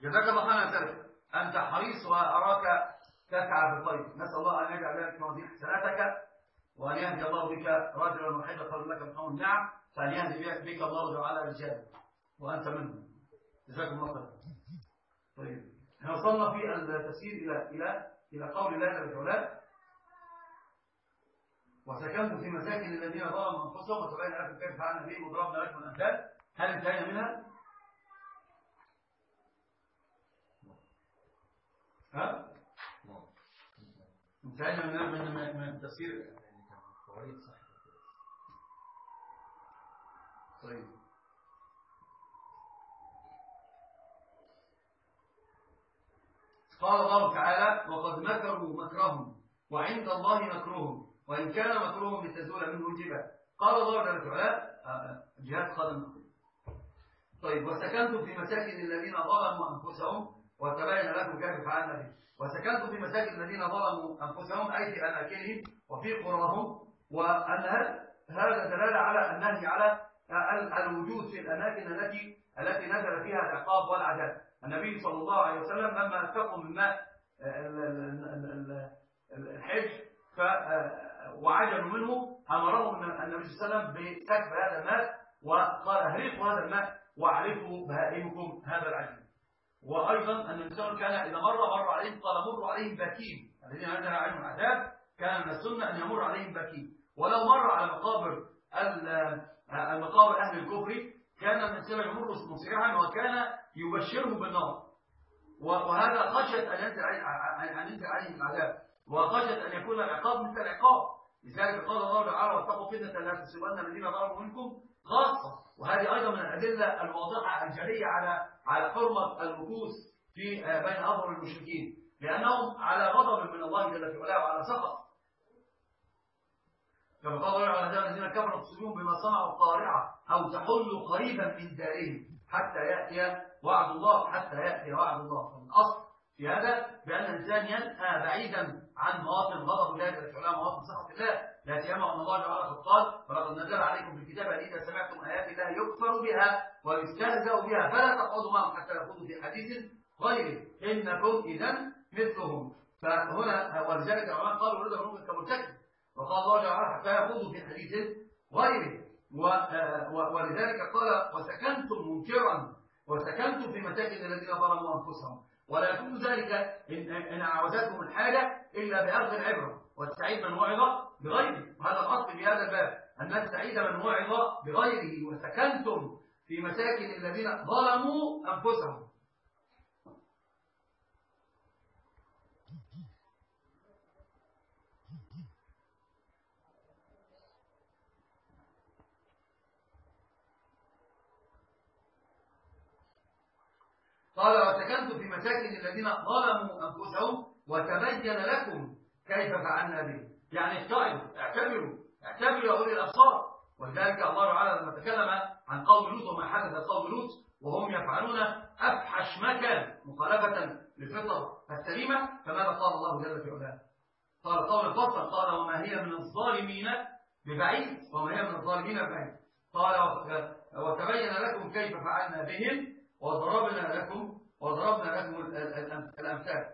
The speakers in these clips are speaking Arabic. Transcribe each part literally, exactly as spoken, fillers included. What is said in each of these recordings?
جزاك الله خيرا يا سلف، أنت حريص وأراك تسعى بالخير. نسأل الله أن يجعل ذلك موازين حسناتك، وأن يهدي الله بك رجلا واحدا خير لك من حمر النعم، فأن يهدي بك الله تعالى رجالا وأنت منهم. جزاكم الله خيرا. طيب، احنا وصلنا في التفسير إلى إلى إلى قول الله جل وعلا: وسكنتم في مساكن الذين ظلموا أنفسهم وتبين لكم كيف فعلنا بهم وضربنا لكم الأمثال. هل انتهينا منها؟ ها؟ انتهينا من من من التفسير. طيب، قال الله تعالى: وقد مكروا مكرهم وعند الله مكرهم وإن كان مكرهم لتزول منه الجبال. قال الله جل وعلا: جهاد قدم. طيب، وسكنتم في مساكن الذين ظلموا أنفسهم وتبين لكم كيف فعلنا به. وسكنتم في مساكن الذين ظلموا أنفسهم أي في أماكنهم وفي قراهم، وأن هذا دلالة على النهي على الوجود في الأماكن التي التي نزل فيها العقاب والعذاب. النبي صلى الله عليه وسلم لما اتقوا من ماء الحج وعجلوا منه، أمرهم النبي صلى الله عليه وسلم بسكب هذا الماء وقال: اهرقوا هذا الماء واعرفوا بهائمكم هذا العجل. وأيضا أن الإنسان كان إذا مر مر عليهم قال: مروا عليهم باكين. الذين نزل عليهم العذاب كان من السنة أن يمر عليهم باكين. ولو مر على مقابر المقابر أهل الكفر كان الإنسان يمر مسرعا وكان يبشرهم بالنار، وهذا خشية أن ينزل عليهم العذاب، وخشية أن يكون العقاب مثل العقاب. لذلك قال الله تعالى: واتقوا فتنة لا تصيبن الذين ظلموا منكم خاصة. وهذه أيضا من الأدلة الواضحة الجلية على على حرمة المكوث في بين أظهر المشركين، لأنهم على غضب من الله جل وعلا وعلى سخط. كما قال الله تعالى: الذين كفروا تصيبهم بما صنعوا قارعة أو تحل قريبا من دارهم حتى يأتي وعد الله حتى يأتي وعد الله. فالأصل في هذا بأن الإنسان ينأى بعيدا عن مواطن غضب الله جل وعلا، مواطن سخط الله، لا سيما أن الله تعالى قد قال: ولقد نزل عليكم في الكتاب أن إذا سمعتم آيات الله يكفر بها ويستهزأ بها فلا تقعدوا معهم حتى يخوضوا في حديث غيره إنكم إذا مثلهم. فهنا ولذلك العلماء قالوا: رضا منهم كمرتكب. وقال الله تعالى: حتى يخوضوا في حديث غيره. ولذلك قال: وسكنتم منكرا وسكنتم في مساكن الذين ظلموا أنفسهم. ولا يكون ذلك إن عاوزتهم الحاجة إلا بأخذ العبرة، والسعيد من وعظ بغيره. وهذا الأصل في هذا الباب، أن السعيد من وعظ بغيره. وسكنتم في مساكن الذين ظلموا أنفسهم. قال: وسكنتم في مساكن الذين ظلموا أنفسهم وتبين لكم كيف فعلنا به. يعني اتعظوا، اعتبروا اعتبروا يا أولي الأبصار. ولذلك الله تعالى لما تكلم عن قوم لوط وما حدث قوم لوط وهم يفعلون أفحش ما كان مخالفة للفطرة السليمة، فماذا قال الله جل وعلا؟ قال قول الفصل: قال: وما هي من الظالمين ببعيد وما هي من الظالمين ببعيد. قال: وتبين لكم كيف فعلنا بهم وضربنا لكم وضربنا لكم الأمثال.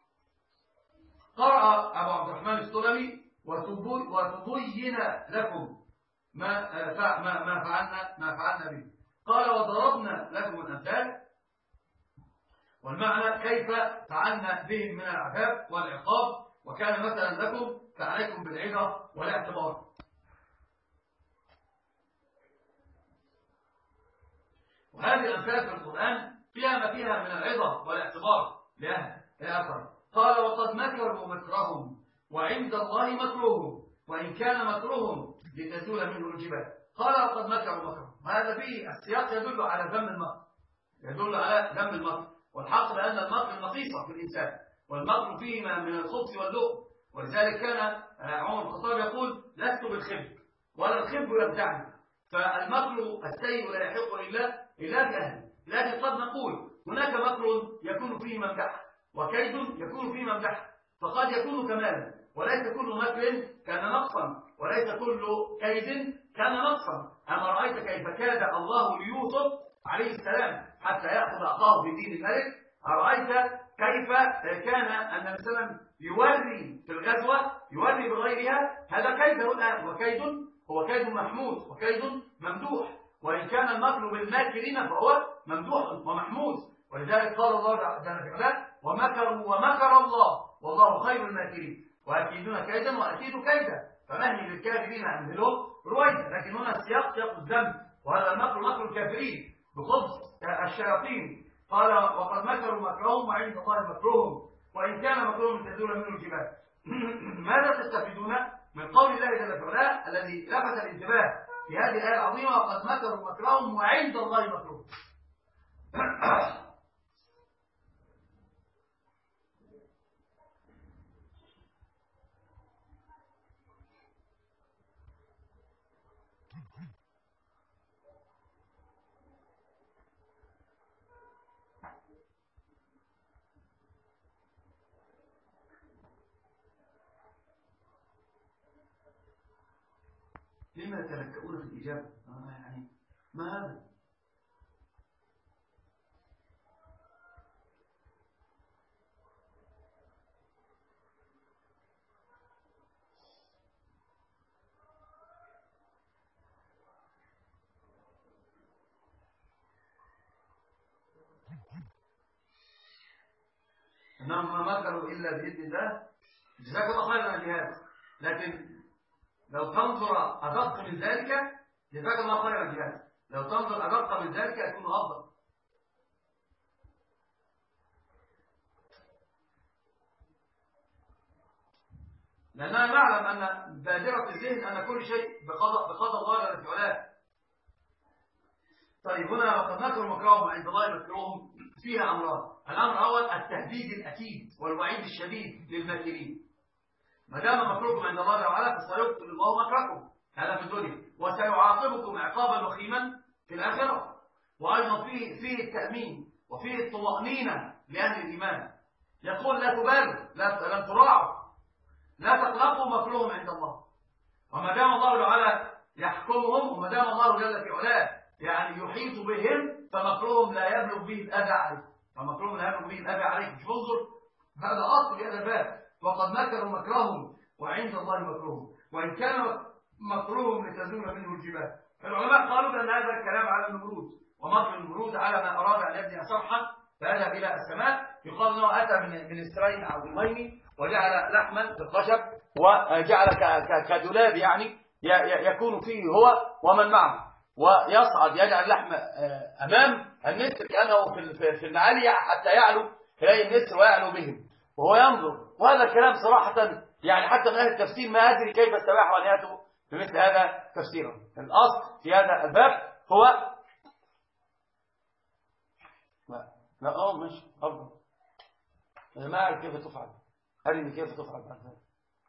قرأ أبو عبد الرحمن السلمي: وتبين لكم ما ما ما فعلنا ما فعلنا به. قال: وضربنا لكم الأمثال، والمعنى كيف فعلنا بهم من العذاب والعقاب، وكان مثلا لكم فعليكم بالعظة والاعتبار. وهذه الأمثال في القرآن فيها ما فيها من العظة والاعتبار لأهل الأثر. قال: وقد مكروا مكرهم وعند الله مكرهم وإن كان مكرهم لتزول منه الجبال. قال: وقد مكروا مكرهم. هذا فيه السياق يدل على ذم المكر، يدل على ذم المكر. والحق لأن المكر نقيصة في الإنسان، والمكر فيه من الخبث واللؤم. ولذلك كان عمر الخطاب يقول: لست بالخب ولا الخب يبدعني. فالمكر السيء لا يحق إلا إلا بأهله. لكن قد نقول هناك مكر يكون فيه ممدح وكيد يكون فيه ممدح، فقد يكون كمالا، وليس كل مكر كان نقصا، وليس كل كيد كان نقصا. أما رأيت كيف كاد الله ليوسف عليه السلام حتى يأخذ أخاه بدين الملك؟ أرأيت كيف كان النبي صلى الله عليه وسلم يوري في الغزوة يوري بغيرها؟ هذا كيد الآن، وكيد هو كيد محمود وكيد ممدوح، وإن كان المكر بالماكرين فهو ممدوح ومحمود. ولذلك قال الله جل وعلا ومكروا ومكر الله والله خير الماكرين وأكيدون كيدا وأكيد كيدا فمهل للكافرين أمهلهم رويدا. لكن هنا السياق سياق الذنب، وهذا المكر مكر الكافرين بخبز الشياطين. قال وقد مكروا مكرهم وعند الله مكرهم وإن كان مكرهم تزول منه الجبال. ماذا تستفيدون من قول الله جل وعلا الذي لفت الانتباه في هذه الآية العظيمة وقد مكروا مكرهم وعند الله مكرهم؟ لما يتلكؤون في الإجابة؟ آه يعني ما هذا؟ إنهم ما مكروا إلا بإذن الله. جزاك الله خيرا يا جهاد، لكن لو تنظر أدق من ذلك جزاك الله خيرا يا جهاد، لو تنظر أدق من ذلك يكون أفضل. لأننا نعلم أن بادرة الذهن أن كل شيء بقضاء بقضاء الله جل وعلا. طيب هنا وقد مكروا مكرهم عند الله مكرهم فيها أمران. الأمر الأول التهديد الأكيد والوعيد الشديد للماكرين. ما دام مكركم عند الله تعالى فسيبطل الله مكركم هذا في الدنيا وسيعاقبكم عقابا وخيما في الآخرة. وأيضا فيه فيه التأمين وفيه الطمأنينة لأهل الإيمان. يقول لا تبالوا لا لن تراعوا لا تقلقوا مكرهم عند الله. وما دام الله تعالى يحكمهم وما دام الله جل في علاه يعني يحيط بهم فمكرهم لا يبلغ به الأذى عليكم فمكرهم لا يبلغ به الأذى عليكم. شوف انظر هذا أصل هذا الباب وقد مكروا مكرهم وعند الله مكرهم وإن كان مكرهم لتزول منه الجبال. العلماء قالوا بأن هذا الكلام على النمرود ومكر النمرود على ما أراد أن يبني صرحا فذهب إلى السماء. يقال أنه أتى من من إسرائيل عظيمين وجعل لحما في الخشب وجعل كدولاب يعني يكون فيه هو ومن معه ويصعد يجعل اللحم أمام النسر كأنه في العالية حتى يعلو إليه النسر ويعلو بهم وهو ينظر. وهذا الكلام صراحة يعني حتى من أهل التفسير ما أدري كيف استباحوا أن يأتوا بمثل هذا تفسيرا. الأصل في هذا الباب هو لا لا اه مش أفضل. أنا ما أعرف كيف تفعل أرني كيف تفعل بعد ذلك.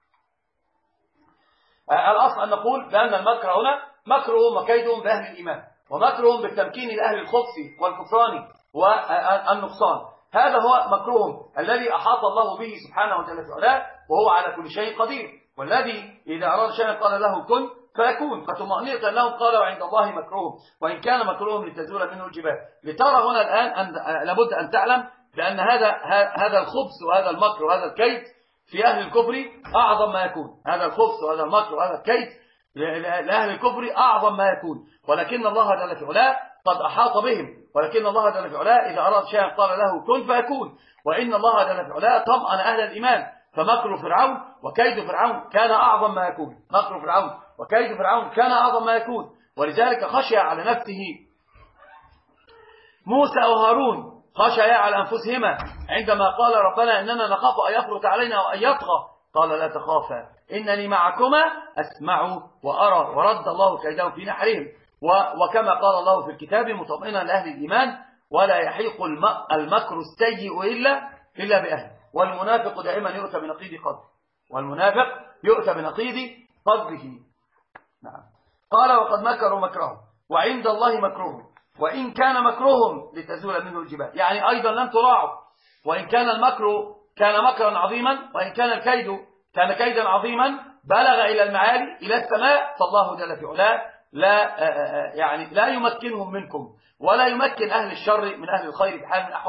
الأصل أن نقول بأن المكر هنا مكرهم وكيدهم بأهل الإيمان ومكرهم بالتمكين لأهل الخبث والكفران والنقصان. هذا هو مكرهم الذي أحاط الله به سبحانه وتعالى وهو على كل شيء قدير والذي إذا أراد شيئا قال له كن فيكون. فطمأنينة لهم قال وعند الله مكرهم وإن كان مكرهم لتزول منه الجبال. لترى هنا الآن أن لابد أن تعلم بأن هذا هذا الخبث وهذا المكر وهذا الكيد في أهل الكفر أعظم ما يكون. هذا الخبث وهذا المكر وهذا الكيد لأهل الكفر أعظم ما يكون ولكن الله جل وعلا قد أحاط بهم ولكن الله جل وعلا إذا أراد شيئا قال له كن فيكون. وإن الله جل وعلا طمأن أهل الإيمان. فمكر فرعون وكيد فرعون كان أعظم ما يكون. مكر فرعون وكيد فرعون كان أعظم ما يكون ولذلك خشي على نفسه موسى وهارون خشيا على أنفسهما عندما قال ربنا إننا نخاف أن يفرط علينا وأن يطغى قال لا تخافا إنني معكما أسمع وأرى ورد الله كيدهم في نحرهم. وكما قال الله في الكتاب مطمئنا لأهل الإيمان ولا يحيق المكر السيء إلا إلا بأهله. والمنافق دائما يؤتى بنقيض قدره والمنافق يؤتى بنقيض قدره. نعم. قال وقد مكروا مكرهم وعند الله مكرهم وإن كان مكرهم لتزول منه الجبال. يعني أيضا لم تراعوا وإن كان المكر كان مكرا عظيما وإن كان الكيد كان كيدا عظيما بلغ إلى المعالي إلى السماء فالله جل في علاه لا يعني لا يمكنهم منكم ولا يمكن أهل الشر من أهل الخير بحال من الأحوال.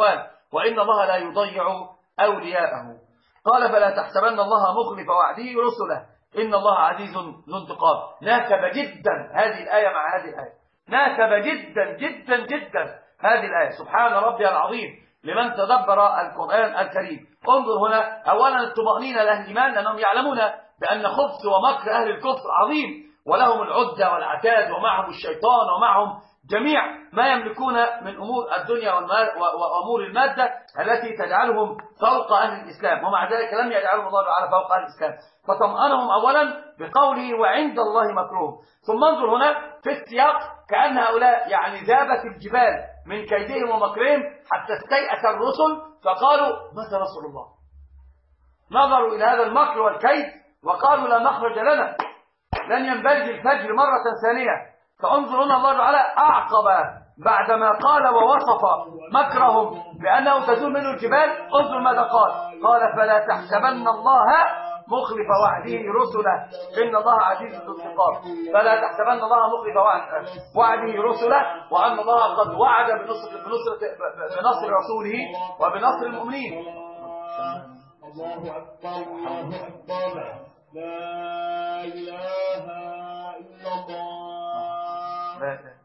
وإن الله لا يضيع أولياءه. قال فلا تحسبن الله مخلف وعده رسله إن الله عزيز ذو انتقام. ناكب جدا هذه الآية مع هذه الآية، ناكب جدا جدا جدا هذه الآية. سبحان ربي العظيم لمن تدبر القرآن الكريم. انظر هنا أولا الطمأنينة لأهل الإيمان، لأنهم يعلمون بأن خبث ومكر أهل الكفر عظيم، ولهم العدة والعتاد، ومعهم الشيطان، ومعهم جميع ما يملكون من أمور الدنيا وأمور المادة التي تجعلهم فوق أهل الإسلام، ومع ذلك لم يجعلهم الله تعالى فوق أهل الإسلام. فطمأنهم أولا بقوله وعند الله مكرهم. ثم انظر هنا في السياق كأن هؤلاء يعني ذابت الجبال من كيدهم ومكرهم حتى استيأس الرسل فقالوا متى نصر الله. نظروا إلى هذا المكر والكيد وقالوا لا مخرج لنا، لن ينبلج الفجر مرة ثانية. فانظر هنا الله تعالى أعقب بعدما قال ووصف مكرهم بأنه تزول منه الجبال. انظر ماذا قال، قال فلا تحسبن الله مخلف وعده رسله إن الله عزيز ذو انتقام. فلا تحسبن الله مخلف وعده رسله، وأن الله قد وعد بنصر, بنصر, بنصر رسوله وبنصر المؤمنين. الله أكبر الله أكبر لا إله إلا الله.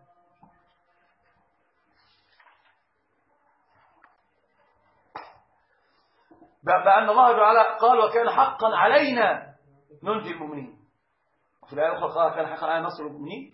بأن الله تعالى قال وكان حقا علينا ننجي المؤمنين. في الآية الأخرى قال كان حقا علينا نصر المؤمنين.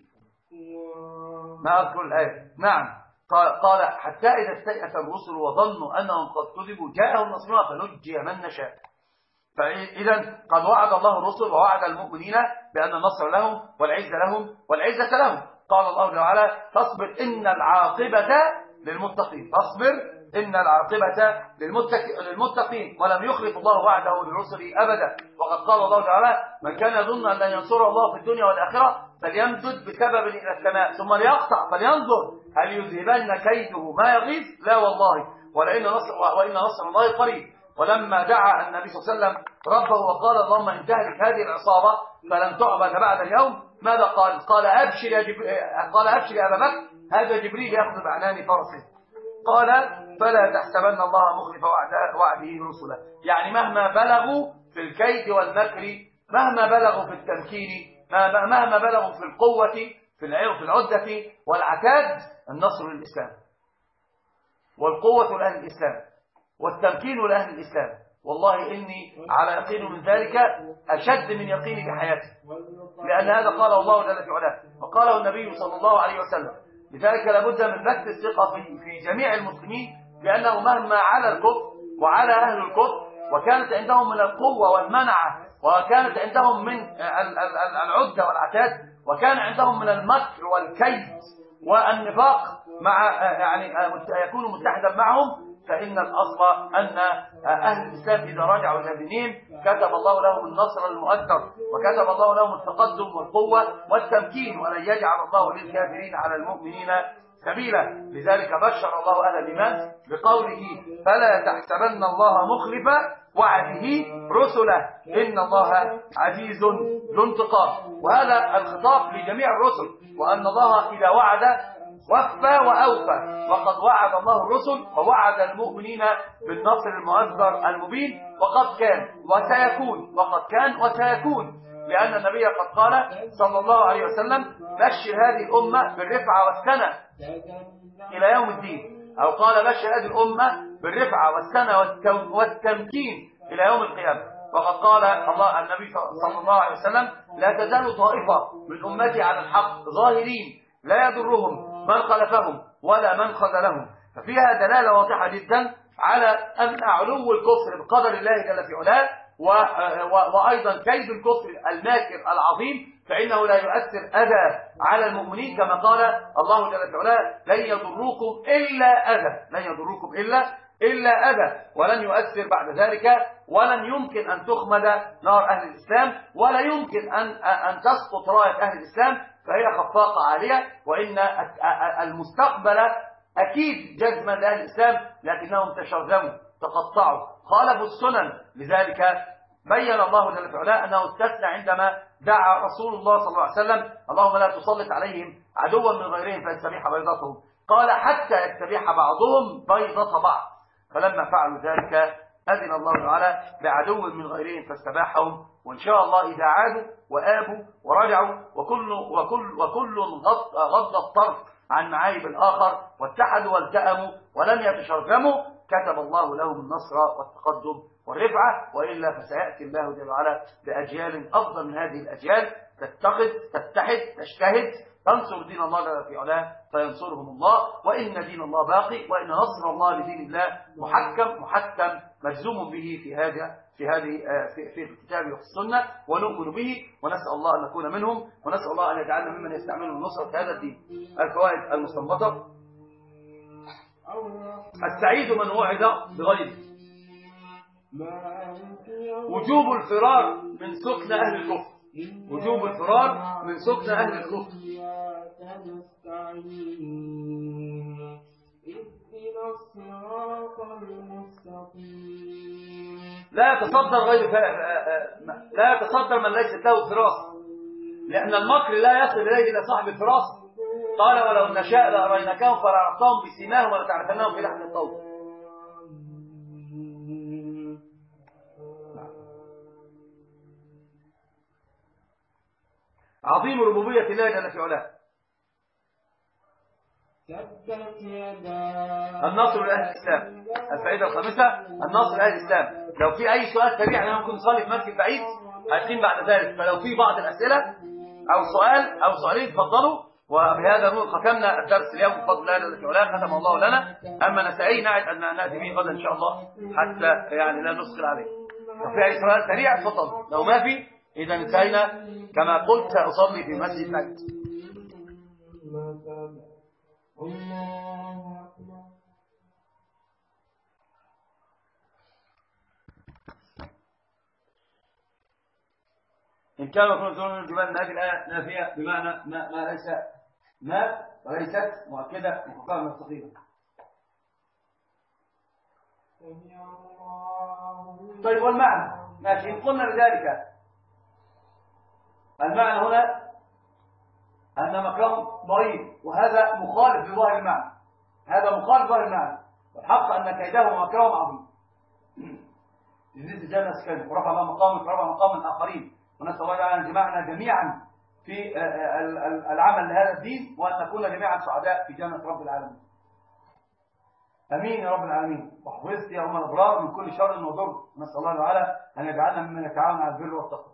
ما أذكر الآية. نعم قال حتى إذا استيأس الرسل وظنوا أنهم قد كذبوا جاءهم نصرنا فنجي من نشاء. فإذا قد وعد الله الرسل ووعد المؤمنين بأن النصر لهم والعزة لهم والعزة لهم. قال الله تعالى فاصبر إن العاقبة للمتقين، فاصبر إن العاقبة للمتقين، ولم يخلف الله وعده لرسله أبدا. وقد قال الله تعالى من كان يظن أن لن ينصره الله في الدنيا والآخرة فليمدد بسبب إلى السماء ثم ليقطع فلينظر هل يذهبن كيده ما يغيظ لا والله ولئن نصر وإن نصر الله قريب. ولما دعا النبي صلى الله عليه وسلم ربه وقال اللهم إن تهلك هذه العصابة فلن تعبد بعد اليوم، ماذا قال؟ قال أبشر يا جبريل، قال أبشر يا أبا بكر هذا جبريل يأخذ بعنان فرسه. قال فلا تحسبن الله مخلف وعده رسله، يعني مهما بلغوا في الكيد والمكر، مهما بلغوا في التمكين، مهما بلغوا في القوة في العدة والعتاد، النصر للإسلام والقوة لأهل الإسلام والتمكين لأهل الإسلام. والله إني على يقين من ذلك أشد من يقيني بحياتي، لأن هذا قال الله جل في علاه وقاله النبي صلى الله عليه وسلم. لذلك لابد من بث الثقة في, في جميع المسلمين بأنه مهما على الكفر وعلى أهل الكفر وكانت عندهم من القوة والمنعة وكانت عندهم من العدة والعتاد وكان عندهم من المكر والكيد والنفاق مع يعني يكون متحدا معهم، فإن الأصل أن أهل الإسلام إذا رجعوا إلى دينهم كتب الله لهم النصر المؤثر وكتب الله لهم التقدم والقوة والتمكين، ولن يجعل الله للكافرين على المؤمنين سبيلا. لذلك بشر الله أهل الإيمان بقوله فلا تحسبن الله مخلف وعده رسله إن الله عزيز ذو انتقام. وهذا الخطاب لجميع الرسل، وأن الله إذا وعد وفى وأوفى، وقد وعد الله الرسل ووعد المؤمنين بالنصر المؤزر المبين، وقد كان وسيكون وقد كان وسيكون، لأن النبي قد قال صلى الله عليه وسلم بشر هذه الأمة بالرفعة والسنة إلى يوم الدين، أو قال بشر هذه الأمة بالرفعة والسنة والتمكين إلى يوم القيامة. وقد قال الله النبي صلى الله عليه وسلم لا تزال طائفة من أمتي على الحق ظاهرين لا يضرهم من خلفهم ولا من خذلهم. ففيها دلالة واضحة جدا على أن علو الكفر بقدر الله جل في علاه وأيضا كيد الكفر الماكر العظيم فإنه لا يؤثر أذى على المؤمنين، كما قال الله جل في علاه لن يضروكم إلا أذى، لن يضروكم إلا إلا أذى، ولن يؤثر بعد ذلك، ولن يمكن أن تخمد نار أهل الإسلام، ولا يمكن أن أن تسقط راية أهل الإسلام، فهي خفاقة عالية. وإن المستقبل أكيد جزما لأهل الإسلام، لكنهم تشرذموا تقطعوا خالفوا السنن. لذلك بين الله جل وعلا أنه استثنى عندما دعا رسول الله صلى الله عليه وسلم اللهم لا تسلط عليهم عدوا من غيرهم فيستبيح بيضتهم، قال حتى يستبيح بعضهم بيضة بعض. فلما فعلوا ذلك أذن الله تعالى بعدو من غيرهم فاستباحهم، وإن شاء الله إذا عادوا وآبوا ورجعوا وكل وكل وكل غض, غض الطرف عن معايب الآخر واتحدوا والتأموا ولم يتشرذموا كتب الله لهم النصر والتقدم والرفعة، وإلا فسيأتي الله جل وعلا بأجيال أفضل من هذه الأجيال تتقد تتحد تجتهد تنصر دين الله جل في علاه فينصرهم الله، وإن دين الله باقي، وإن نصر الله لدين الله محكم محكم مجزوم به في هذا في هذه في, في الكتاب وفي السنة، ونؤمن به ونسأل الله أن نكون منهم، ونسأل الله أن يجعلنا ممن يستعملون النصرة هذا الدين. الفوائد المستنبطة: السعيد من وعد بغيره، وجوب الفرار من سكن أهل الكفر، وجوب الفرار من سكن أهل الكفر. لا يتصدر غير ف... لا يتصدر من ليست له فراسة، لأن المكر لا يصل إليه إلا صاحب الفراسة. قال: ولو نشاء لأريناكهم فلعرفتهم بسيماهم ولتعرفنهم في لحن القول. عظيم ربوبية الله جل في علاه. النصر لأهل الإسلام. الفائدة الخامسة: النصر لأهل الإسلام. لو في أي سؤال سريع، أنا ممكن نصلي في مسجد بعيد هيقيم بعد ذلك، فلو في بعض الأسئلة أو سؤال أو سؤالين تفضلوا. وبهذا نكون ختمنا الدرس اليوم بفضل الله جل في علاه، ختم الله لنا. أما نسائي نعد أن نأتي به غدا إن شاء الله حتى يعني لا نسخر عليه. لو في أي سؤال سريع تفضلوا، لو ما في إذا انتهينا. كما قلت سأصلي في مسجد بعيد. إن كانوا يكونوا يقولون الجبال هذه الآية نافية بمعنى ما, ما ليس ما وليست مؤكدة وحكام مستقيمة. طيب والمعنى ماشي، إن قلنا بذلك المعنى هنا أن مكان ضعيف، وهذا مخالف لظاهر المعنى، هذا مخالف لظاهر المعنى، والحق أن كيده مكان عظيم. جزيز جنة سكن ورفع الله مقامك ورفع مقام الآخرين، ونسأل الله أن يجمعنا جميعا في العمل لهذا الدين، وأن نكون جميعا سعداء في جنة رب العالمين. أمين يا رب العالمين. واحفظت يا أم الأبرار من كل شر وضر. نسأل الله تعالى أن يجعلنا ممن يتعاون على البر والتقوى.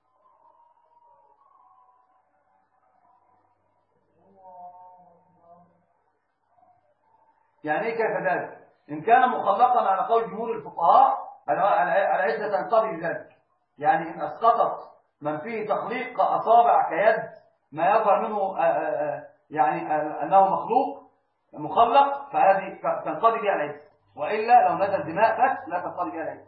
يعني ايه كيف ذلك؟ إن كان مخلقا على قول جمهور الفقهاء على عدة تنقضي بذلك، يعني إن أسقطت من فيه تخليق كأصابع كيد ما يظهر منه يعني أنه مخلوق مخلق، فهذه تنقضي بها العدة، وإلا لو نزل دماء بس لا تنقضي بها العدة.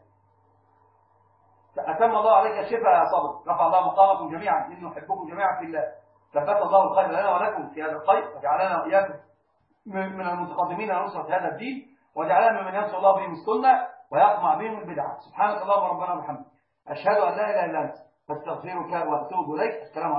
أتم الله عليك الشفاء يا صبر، رفع الله مقامكم جميعا، إنه يحبكم جميعا في الله، ثبت الله الخير لنا ولكم في هذا الخير، وجعلنا وإياكم من المتقدمين على نصرة هذا الدين، وجعلنا ممن ينصر الله بهم السنة ويقمع بهم البدعة. سبحانك اللهم ربنا وبحمدك، أشهد أن لا إله إلا أنت، أستغفرك وأتوب إليك. السلام عليكم.